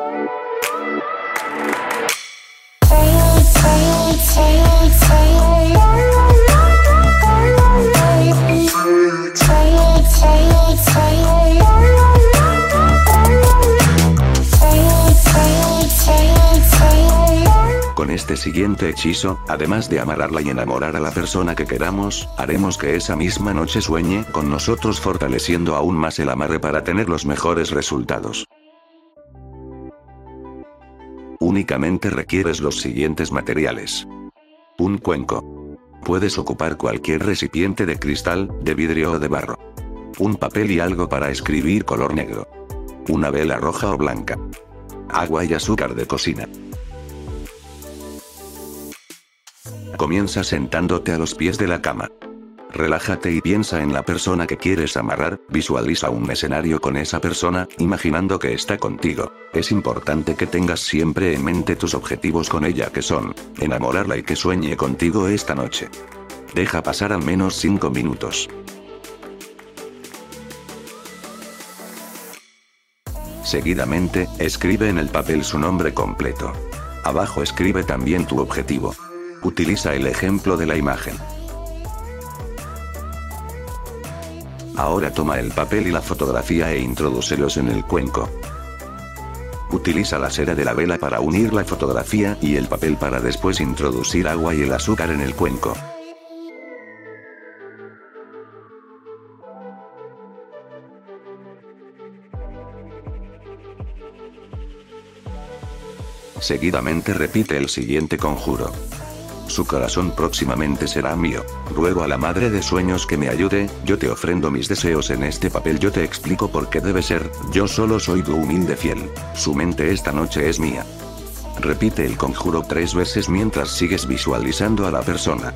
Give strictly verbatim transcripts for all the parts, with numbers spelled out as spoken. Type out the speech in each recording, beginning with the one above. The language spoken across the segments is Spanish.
Con este siguiente hechizo, además de amarrarla y enamorar a la persona que queramos, haremos que esa misma noche sueñe con nosotros, fortaleciendo aún más el amarre para tener los mejores resultados. Únicamente requieres los siguientes materiales. Un cuenco. Puedes ocupar cualquier recipiente de cristal, de vidrio o de barro. Un papel y algo para escribir color negro. Una vela roja o blanca. Agua y azúcar de cocina. Comienza sentándote a los pies de la cama. Relájate y piensa en la persona que quieres amarrar, visualiza un escenario con esa persona, imaginando que está contigo. Es importante que tengas siempre en mente tus objetivos con ella, que son, enamorarla y que sueñe contigo esta noche. Deja pasar al menos cinco minutos. Seguidamente, escribe en el papel su nombre completo. Abajo escribe también tu objetivo. Utiliza el ejemplo de la imagen. Ahora toma el papel y la fotografía e introdúcelos en el cuenco. Utiliza la cera de la vela para unir la fotografía y el papel para después introducir agua y el azúcar en el cuenco. Seguidamente repite el siguiente conjuro. Su corazón próximamente será mío. Ruego a la madre de sueños que me ayude, yo te ofrendo mis deseos en este papel, yo te explico por qué debe ser, yo solo soy tu humilde fiel. Su mente esta noche es mía. Repite el conjuro tres veces mientras sigues visualizando a la persona.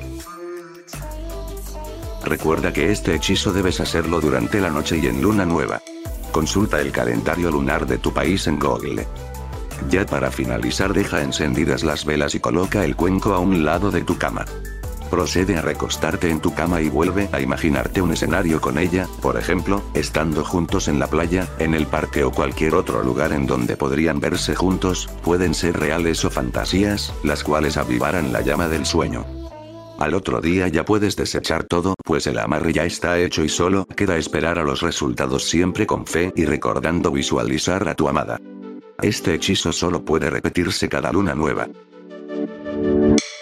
Recuerda que este hechizo debes hacerlo durante la noche y en luna nueva. Consulta el calendario lunar de tu país en Google. Ya para finalizar, deja encendidas las velas y coloca el cuenco a un lado de tu cama. Procede a recostarte en tu cama y vuelve a imaginarte un escenario con ella, por ejemplo, estando juntos en la playa, en el parque o cualquier otro lugar en donde podrían verse juntos, pueden ser reales o fantasías, las cuales avivarán la llama del sueño. Al otro día ya puedes desechar todo, pues el amarre ya está hecho y solo queda esperar a los resultados, siempre con fe y recordando visualizar a tu amada. Este hechizo solo puede repetirse cada luna nueva.